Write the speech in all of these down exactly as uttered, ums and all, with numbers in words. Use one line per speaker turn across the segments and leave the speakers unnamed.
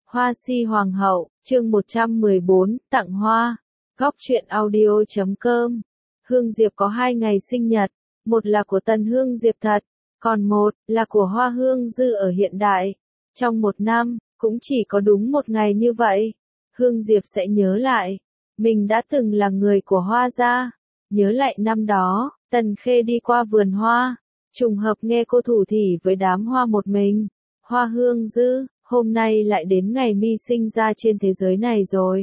Hoa si hoàng hậu, chương một trăm mười bốn, tặng hoa. Góc truyện audio chấm com. Hương Diệp có hai ngày sinh nhật, một là của Tần Hương Diệp thật, còn một là của Hoa Hương Dư ở hiện đại. Trong một năm, cũng chỉ có đúng một ngày như vậy, Hương Diệp sẽ nhớ lại, mình đã từng là người của Hoa gia. Nhớ lại năm đó, Tần Khê đi qua vườn hoa, trùng hợp nghe cô thủ thỉ với đám hoa một mình. Hoa Hương Dư, hôm nay lại đến ngày mi sinh ra trên thế giới này rồi.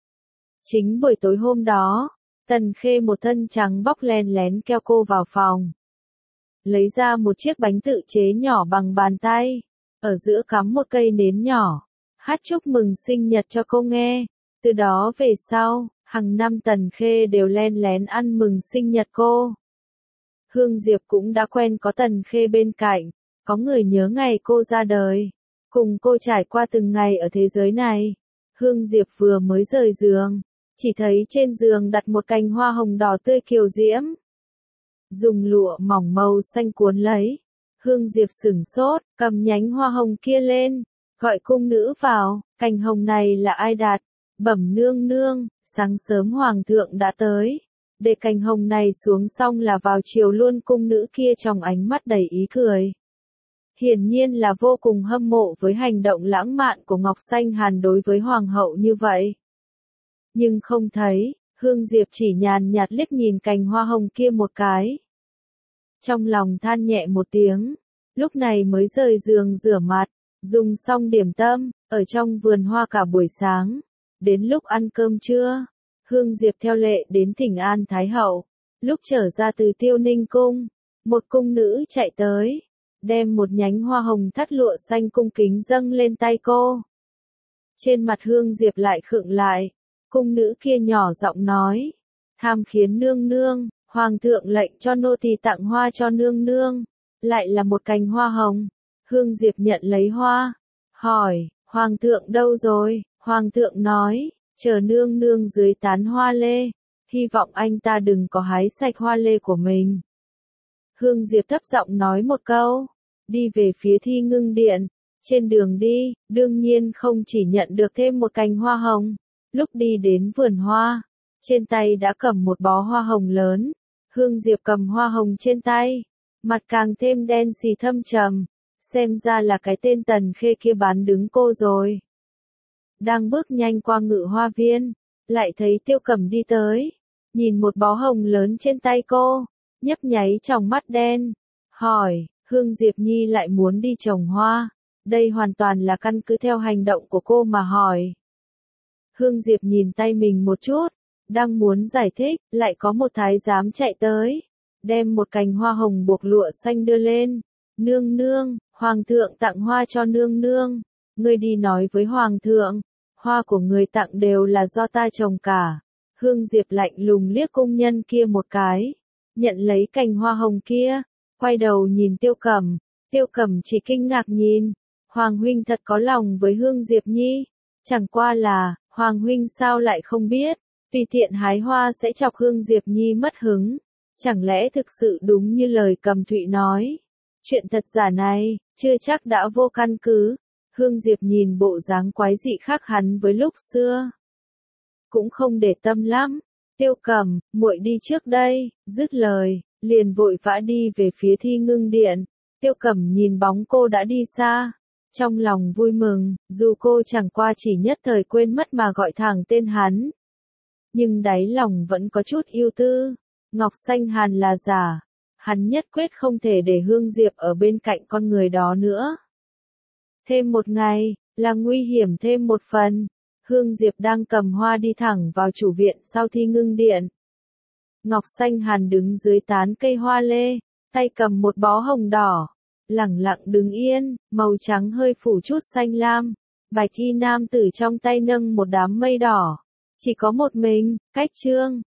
Chính buổi tối hôm đó, Tần Khê một thân trắng bóc len lén kéo cô vào phòng. Lấy ra một chiếc bánh tự chế nhỏ bằng bàn tay, ở giữa cắm một cây nến nhỏ, hát chúc mừng sinh nhật cho cô nghe. Từ đó về sau, hàng năm Tần Khê đều len lén ăn mừng sinh nhật cô. Hương Diệp cũng đã quen có Tần Khê bên cạnh, có người nhớ ngày cô ra đời, cùng cô trải qua từng ngày ở thế giới này. Hương Diệp vừa mới rời giường, chỉ thấy trên giường đặt một cành hoa hồng đỏ tươi kiều diễm. Dùng lụa mỏng màu xanh cuốn lấy. Hương Diệp sửng sốt, cầm nhánh hoa hồng kia lên, gọi cung nữ vào, cành hồng này là ai đặt? Bẩm nương nương, sáng sớm hoàng thượng đã tới. Để cành hồng này xuống xong là vào chiều luôn. Cung nữ kia trong ánh mắt đầy ý cười. Hiển nhiên là vô cùng hâm mộ với hành động lãng mạn của Ngọc Xanh Hàn đối với hoàng hậu như vậy. Nhưng không thấy, Hương Diệp chỉ nhàn nhạt liếc nhìn cành hoa hồng kia một cái. Trong lòng than nhẹ một tiếng, lúc này mới rời giường rửa mặt, dùng xong điểm tâm, ở trong vườn hoa cả buổi sáng. Đến lúc ăn cơm trưa, Hương Diệp theo lệ đến thỉnh an Thái hậu. Lúc trở ra từ Tiêu Ninh cung, một cung nữ chạy tới, đem một nhánh hoa hồng thắt lụa xanh cung kính dâng lên tay cô. Trên mặt Hương Diệp lại khựng lại, cung nữ kia nhỏ giọng nói, tham khiến nương nương, hoàng thượng lệnh cho nô tỳ tặng hoa cho nương nương, lại là một cành hoa hồng. Hương Diệp nhận lấy hoa, hỏi, hoàng thượng đâu rồi? Hoàng thượng nói, chờ nương nương dưới tán hoa lê, hy vọng anh ta đừng có hái sạch hoa lê của mình. Hương Diệp thấp giọng nói một câu, đi về phía Thi Ngưng Điện. Trên đường đi, đương nhiên không chỉ nhận được thêm một cành hoa hồng. Lúc đi đến vườn hoa, trên tay đã cầm một bó hoa hồng lớn. Hương Diệp cầm hoa hồng trên tay, mặt càng thêm đen xì thâm trầm, xem ra là cái tên Tần Khê kia bán đứng cô rồi. Đang bước nhanh qua Ngự Hoa Viên, lại thấy Tiêu Cẩm đi tới, nhìn một bó hồng lớn trên tay cô, nhấp nháy tròng mắt đen, hỏi, Hương Diệp Nhi lại muốn đi trồng hoa, đây hoàn toàn là căn cứ theo hành động của cô mà hỏi. Hương Diệp nhìn tay mình một chút, đang muốn giải thích, lại có một thái giám chạy tới, đem một cành hoa hồng buộc lụa xanh đưa lên. Nương nương, hoàng thượng tặng hoa cho nương nương, ngươi đi nói với hoàng thượng, hoa của người tặng đều là do ta trồng cả. Hương Diệp lạnh lùng liếc cung nhân kia một cái, nhận lấy cành hoa hồng kia, quay đầu nhìn Tiêu Cẩm. Tiêu Cẩm chỉ kinh ngạc nhìn, hoàng huynh thật có lòng với Hương Diệp Nhi, chẳng qua là, hoàng huynh sao lại không biết, tùy tiện hái hoa sẽ chọc Hương Diệp Nhi mất hứng, chẳng lẽ thực sự đúng như lời Cầm Thụy nói, chuyện thật giả này, chưa chắc đã vô căn cứ. Hương Diệp nhìn bộ dáng quái dị khác hắn với lúc xưa, cũng không để tâm lắm. Tiêu Cẩm, muội đi trước đây, dứt lời, liền vội vã đi về phía Thi Ngưng Điện. Tiêu Cẩm nhìn bóng cô đã đi xa, trong lòng vui mừng, dù cô chẳng qua chỉ nhất thời quên mất mà gọi thẳng tên hắn, nhưng đáy lòng vẫn có chút ưu tư. Ngọc Xanh Hàn là giả, hắn nhất quyết không thể để Hương Diệp ở bên cạnh con người đó nữa. Thêm một ngày, là nguy hiểm thêm một phần. Hương Diệp đang cầm hoa đi thẳng vào chủ viện sau Thi Ngưng Điện. Ngọc Xanh Hàn đứng dưới tán cây hoa lê, tay cầm một bó hồng đỏ, lẳng lặng đứng yên, màu trắng hơi phủ chút xanh lam. Bạch y nam tử trong tay nâng một đám mây đỏ, chỉ có một mình, cách trương,